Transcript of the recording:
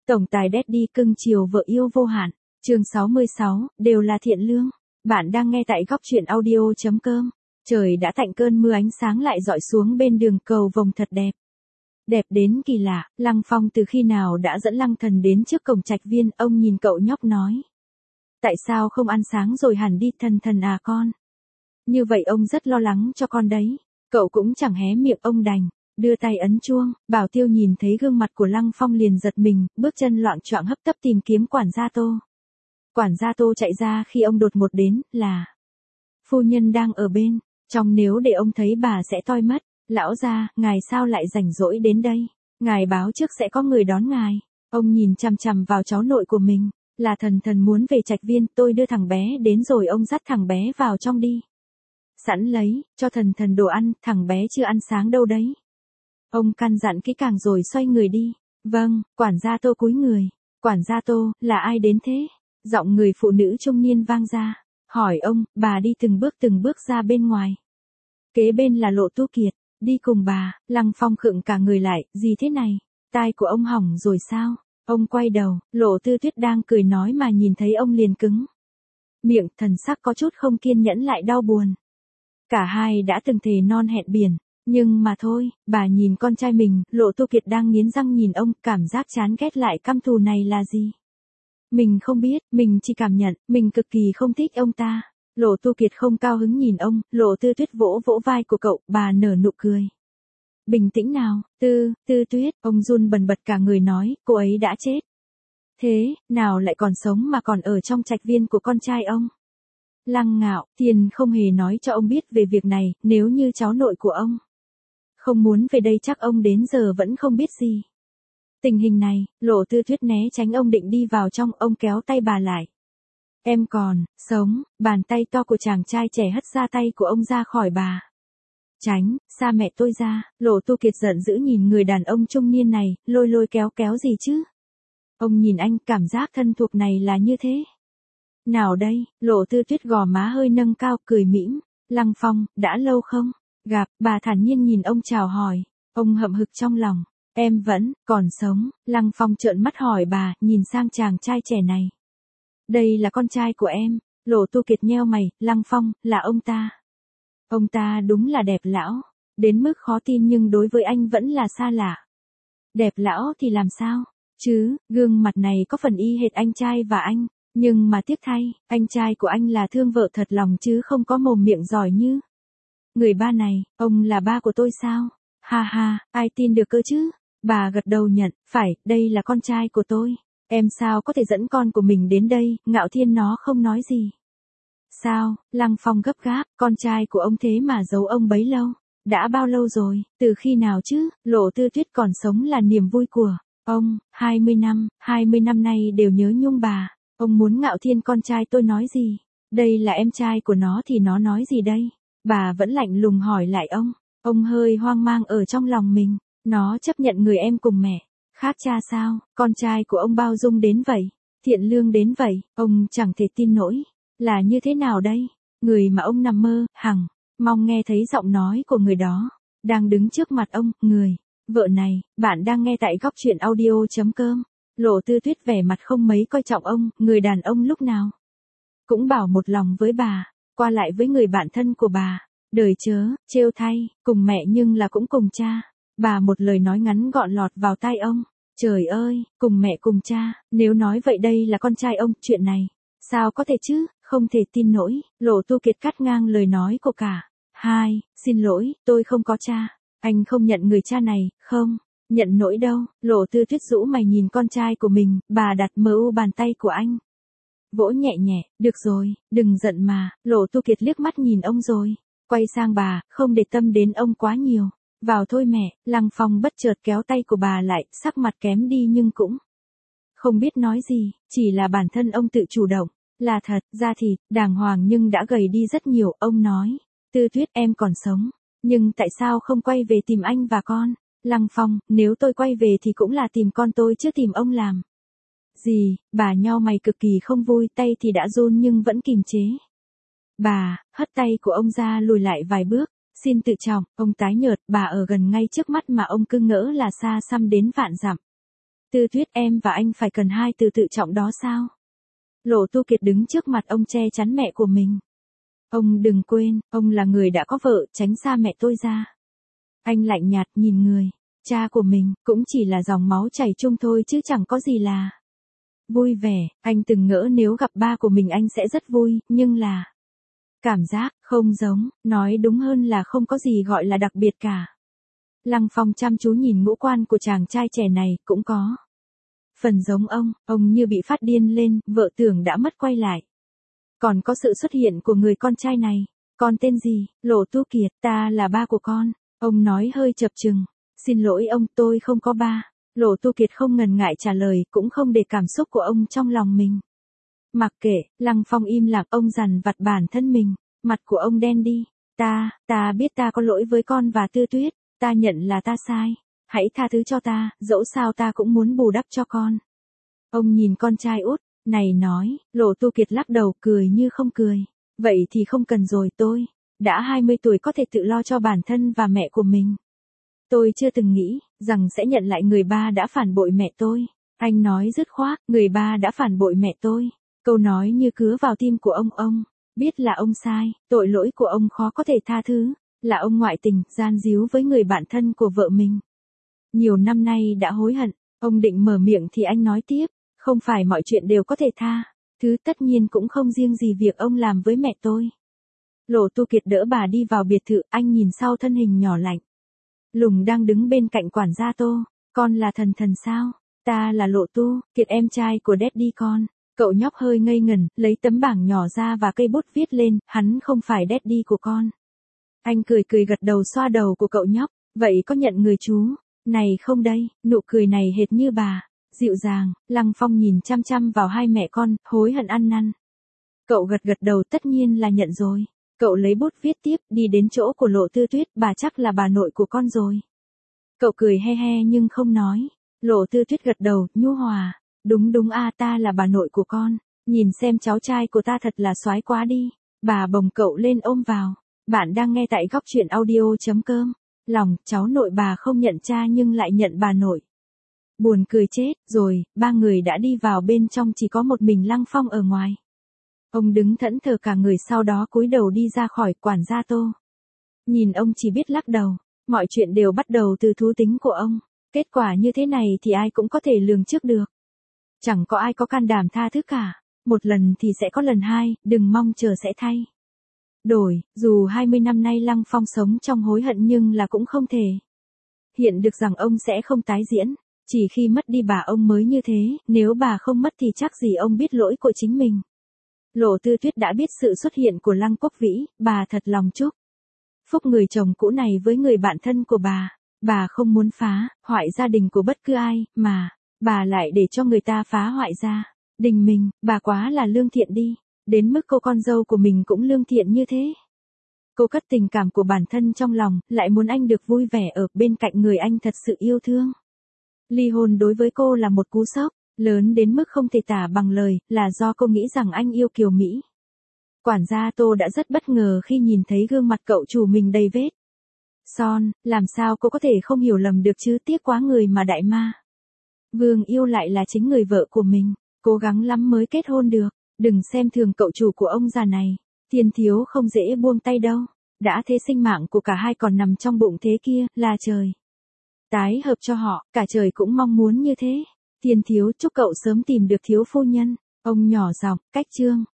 Tổng tài Daddy cưng chiều vợ yêu vô hạn. Chương 66, đều là thiện lương. Bạn đang nghe tại góc truyện audio.com. Trời đã tạnh cơn mưa, ánh sáng lại rọi xuống bên đường cầu vồng thật đẹp. Đẹp đến kỳ lạ, Lăng Phong từ khi nào đã dẫn Lăng Thần đến trước cổng trạch viên, ông nhìn cậu nhóc nói. Tại sao không ăn sáng rồi hẳn đi thần thần à con? Như vậy ông rất lo lắng cho con đấy. Cậu cũng chẳng hé miệng, ông đành đưa tay ấn chuông. Bảo Tiêu nhìn thấy gương mặt của Lăng Phong liền giật mình, bước chân loạng choạng hấp tấp tìm kiếm quản gia Tô. Quản gia Tô chạy ra khi ông đột ngột đến, là phu nhân đang ở bên trong, nếu để ông thấy bà sẽ toi mất. Lão gia, ngài sao lại rảnh rỗi đến đây? Ngài báo trước sẽ có người đón ngài. Ông nhìn chằm chằm vào cháu nội của mình, là thần thần muốn về trạch viên, tôi đưa thằng bé đến rồi, ông dắt thằng bé vào trong đi. Sẵn lấy cho thần thần đồ ăn, thằng bé chưa ăn sáng đâu đấy. Ông căn dặn kỹ càng rồi xoay người đi. Vâng, quản gia Tô cúi người. Quản gia Tô, là ai đến thế? Giọng người phụ nữ trung niên vang ra. Hỏi ông, bà đi từng bước ra bên ngoài. Kế bên là Lộ Tu Kiệt, đi cùng bà. Lăng Phong khựng cả người lại, gì thế này? Tai của ông hỏng rồi sao? Ông quay đầu, Lộ Tư Tuyết đang cười nói mà nhìn thấy ông liền cứng miệng, thần sắc có chút không kiên nhẫn lại đau buồn. Cả hai đã từng thề non hẹn biển, nhưng mà thôi, bà nhìn con trai mình. Lộ Tu Kiệt đang nghiến răng nhìn ông, cảm giác chán ghét lại căm thù này là gì? Mình không biết, mình chỉ cảm nhận, mình cực kỳ không thích ông ta. Lộ Tu Kiệt không cao hứng nhìn ông. Lộ Tư Tuyết vỗ vỗ vai của cậu, bà nở nụ cười. Bình tĩnh nào, Tư Tuyết, ông run bần bật cả người nói, cô ấy đã chết. Thế, nào lại còn sống mà còn ở trong trạch viên của con trai ông? Lăng Ngạo, Tiền không hề nói cho ông biết về việc này, nếu như cháu nội của ông không muốn về đây chắc ông đến giờ vẫn không biết gì. Tình hình này, Lộ Tư Tuyết né tránh ông định đi vào trong, ông kéo tay bà lại. Em còn sống. Bàn tay to của chàng trai trẻ hất ra tay của ông ra khỏi bà. Tránh xa mẹ tôi ra. Lộ Tu Kiệt giận dữ nhìn người đàn ông trung niên này, lôi kéo gì chứ? Ông nhìn anh, cảm giác thân thuộc này là như thế nào đây? Lộ Tư Tuyết gò má hơi nâng cao, cười mỉm. Lăng Phong, đã lâu không gặp? Bà thản nhiên nhìn ông chào hỏi. Ông hậm hực trong lòng. Em vẫn còn sống. Lăng Phong trợn mắt hỏi bà, nhìn sang chàng trai trẻ này. Đây là con trai của em. Lộ Tu Kiệt nheo mày. Lăng Phong, là ông ta. Ông ta đúng là đẹp lão đến mức khó tin, nhưng đối với anh vẫn là xa lạ. Đẹp lão thì làm sao chứ, gương mặt này có phần y hệt anh trai và anh, nhưng mà tiếc thay, anh trai của anh là thương vợ thật lòng chứ không có mồm miệng giỏi như người ba này. Ông là ba của tôi sao? Ha ha, ai tin được cơ chứ? Bà gật đầu nhận, phải, đây là con trai của tôi. Em sao có thể dẫn con của mình đến đây? Ngạo Thiên nó không nói gì. Sao? Lăng Phong gấp gáp, con trai của ông thế mà giấu ông bấy lâu. Đã bao lâu rồi? Từ khi nào chứ? Lộ Tư Tuyết còn sống là niềm vui của ông. 20 năm nay đều nhớ nhung bà. Ông muốn Ngạo Thiên con trai tôi nói gì? Đây là em trai của nó thì nó nói gì đây? Bà vẫn lạnh lùng hỏi lại ông. Ông hơi hoang mang ở trong lòng mình. Nó chấp nhận người em cùng mẹ khác cha sao? Con trai của ông bao dung đến vậy, thiện lương đến vậy, ông chẳng thể tin nổi. Là như thế nào đây? Người mà ông nằm mơ, hằng mong nghe thấy giọng nói của người đó đang đứng trước mặt ông. Người vợ này. Bạn đang nghe tại góc truyện audio.com. Lộ Tư Tuyết vẻ mặt không mấy coi trọng ông. Người đàn ông lúc nào cũng bảo một lòng với bà, qua lại với người bạn thân của bà. Đời chớ trêu thay, cùng mẹ nhưng là cũng cùng cha. Bà một lời nói ngắn gọn lọt vào tai ông. Trời ơi, cùng mẹ cùng cha, nếu nói vậy đây là con trai ông, chuyện này sao có thể chứ? Không thể tin nổi. Lộ Tu Kiệt cắt ngang lời nói của cả hai. Xin lỗi, tôi không có cha. Anh không nhận người cha này, không nhận nổi đâu. Lộ Tư Tuyết rũ mày nhìn con trai của mình, bà đặt bàn tay của anh vỗ nhẹ nhẹ. Được rồi, đừng giận mà. Lộ Tu Kiệt liếc mắt nhìn ông rồi quay sang bà, không để tâm đến ông quá nhiều. Vào thôi mẹ. Lăng Phong bất chợt kéo tay của bà lại, sắc mặt kém đi nhưng cũng không biết nói gì, chỉ là bản thân ông tự chủ động. Là thật, da thịt, đàng hoàng nhưng đã gầy đi rất nhiều. Ông nói, Tư Tuyết em còn sống, nhưng tại sao không quay về tìm anh và con? Lăng Phong, nếu tôi quay về thì cũng là tìm con tôi chứ tìm ông làm gì? Bà nhau mày cực kỳ không vui, tay thì đã run nhưng vẫn kìm chế. Bà hất tay của ông ra lùi lại vài bước. Xin tự trọng. Ông tái nhợt, bà ở gần ngay trước mắt mà ông cứ ngỡ là xa xăm đến vạn dặm. Tư Tuyết, em và anh phải cần hai từ tự trọng đó sao? Lộ Tu Kiệt đứng trước mặt ông che chắn mẹ của mình. Ông đừng quên, ông là người đã có vợ, tránh xa mẹ tôi ra. Anh lạnh nhạt nhìn người, cha của mình, cũng chỉ là dòng máu chảy chung thôi chứ chẳng có gì là vui vẻ. Anh từng ngỡ nếu gặp ba của mình anh sẽ rất vui, nhưng là cảm giác không giống, nói đúng hơn là không có gì gọi là đặc biệt cả. Lăng Phong chăm chú nhìn ngũ quan của chàng trai trẻ này, cũng có phần giống ông như bị phát điên lên, vợ tưởng đã mất quay lại. Còn có sự xuất hiện của người con trai này, con tên gì? Lộ Tu Kiệt, ta là ba của con. Ông nói hơi chập chừng, xin lỗi ông, tôi không có ba. Lộ Tu Kiệt không ngần ngại trả lời, cũng không để cảm xúc của ông trong lòng mình. Mặc kệ, Lăng Phong im lặng, ông dằn vặt bản thân mình, mặt của ông đen đi. Ta biết ta có lỗi với con và Tư Tuyết, ta nhận là ta sai. Hãy tha thứ cho ta, dẫu sao ta cũng muốn bù đắp cho con. Ông nhìn con trai út, này nói, Lộ Tu Kiệt lắc đầu, cười như không cười. Vậy thì không cần rồi, tôi đã 20 tuổi có thể tự lo cho bản thân và mẹ của mình. Tôi chưa từng nghĩ rằng sẽ nhận lại người ba đã phản bội mẹ tôi. Anh nói dứt khoát, người ba đã phản bội mẹ tôi. Câu nói như cứa vào tim của ông biết là ông sai, tội lỗi của ông khó có thể tha thứ, là ông ngoại tình, gian díu với người bạn thân của vợ mình. Nhiều năm nay đã hối hận, ông định mở miệng thì anh nói tiếp, không phải mọi chuyện đều có thể tha, thứ tất nhiên cũng không riêng gì việc ông làm với mẹ tôi. Lộ Tu Kiệt đỡ bà đi vào biệt thự, anh nhìn sau thân hình nhỏ lạnh lùng đang đứng bên cạnh quản gia Tô, con là thần thần sao? Ta là Lộ Tu Kiệt, em trai của Daddy con. Cậu nhóc hơi ngây ngần, lấy tấm bảng nhỏ ra và cây bút viết lên, hắn không phải Daddy của con. Anh cười gật đầu xoa đầu của cậu nhóc, vậy có nhận người chú này không đây? Nụ cười này hệt như bà, dịu dàng. Lăng Phong nhìn chăm chăm vào hai mẹ con, hối hận ăn năn. Cậu gật đầu, tất nhiên là nhận rồi. Cậu lấy bút viết tiếp, đi đến chỗ của Lộ Tư Tuyết, bà chắc là bà nội của con rồi. Cậu cười he he nhưng không nói. Lộ Tư Tuyết gật đầu, nhu hòa. Đúng ta là bà nội của con. Nhìn xem cháu trai của ta thật là soái quá đi. Bà bồng cậu lên ôm vào. Bạn đang nghe tại góc truyện audio.com. Lòng, cháu nội bà không nhận cha nhưng lại nhận bà nội. Buồn cười chết, rồi, ba người đã đi vào bên trong, chỉ có một mình Lăng Phong ở ngoài. Ông đứng thẫn thờ cả người, sau đó cúi đầu đi ra khỏi. Quản gia Tô nhìn ông chỉ biết lắc đầu, mọi chuyện đều bắt đầu từ thú tính của ông. Kết quả như thế này thì ai cũng có thể lường trước được. Chẳng có ai có can đảm tha thứ cả, một lần thì sẽ có lần hai, đừng mong chờ sẽ thay đổi. Dù 20 năm nay Lăng Phong sống trong hối hận nhưng là cũng không thể hiện được rằng ông sẽ không tái diễn. Chỉ khi mất đi bà ông mới như thế, nếu bà không mất thì chắc gì ông biết lỗi của chính mình. Lộ Tư Tuyết đã biết sự xuất hiện của Lăng Quốc Vĩ, bà thật lòng chúc phúc người chồng cũ này với người bạn thân của bà. Bà không muốn phá hoại gia đình của bất cứ ai, mà bà lại để cho người ta phá hoại gia đình mình. Bà quá là lương thiện đi, đến mức cô con dâu của mình cũng lương thiện như thế. Cô cất tình cảm của bản thân trong lòng, lại muốn anh được vui vẻ ở bên cạnh người anh thật sự yêu thương. Ly hôn đối với cô là một cú sốc lớn đến mức không thể tả bằng lời, là do cô nghĩ rằng anh yêu kiều Mỹ. Quản gia Tô đã rất bất ngờ khi nhìn thấy gương mặt cậu chủ mình đầy vết son, làm sao cô có thể không hiểu lầm được chứ, tiếc quá, người mà đại ma vương yêu lại là chính người vợ của mình, cố gắng lắm mới kết hôn được. Đừng xem thường cậu chủ của ông già này, Thiên Thiếu không dễ buông tay đâu. Đã thế sinh mạng của cả hai còn nằm trong bụng thế kia, là trời tái hợp cho họ, cả trời cũng mong muốn như thế. Thiên Thiếu chúc cậu sớm tìm được thiếu phu nhân. Ông nhỏ giọng, cách chương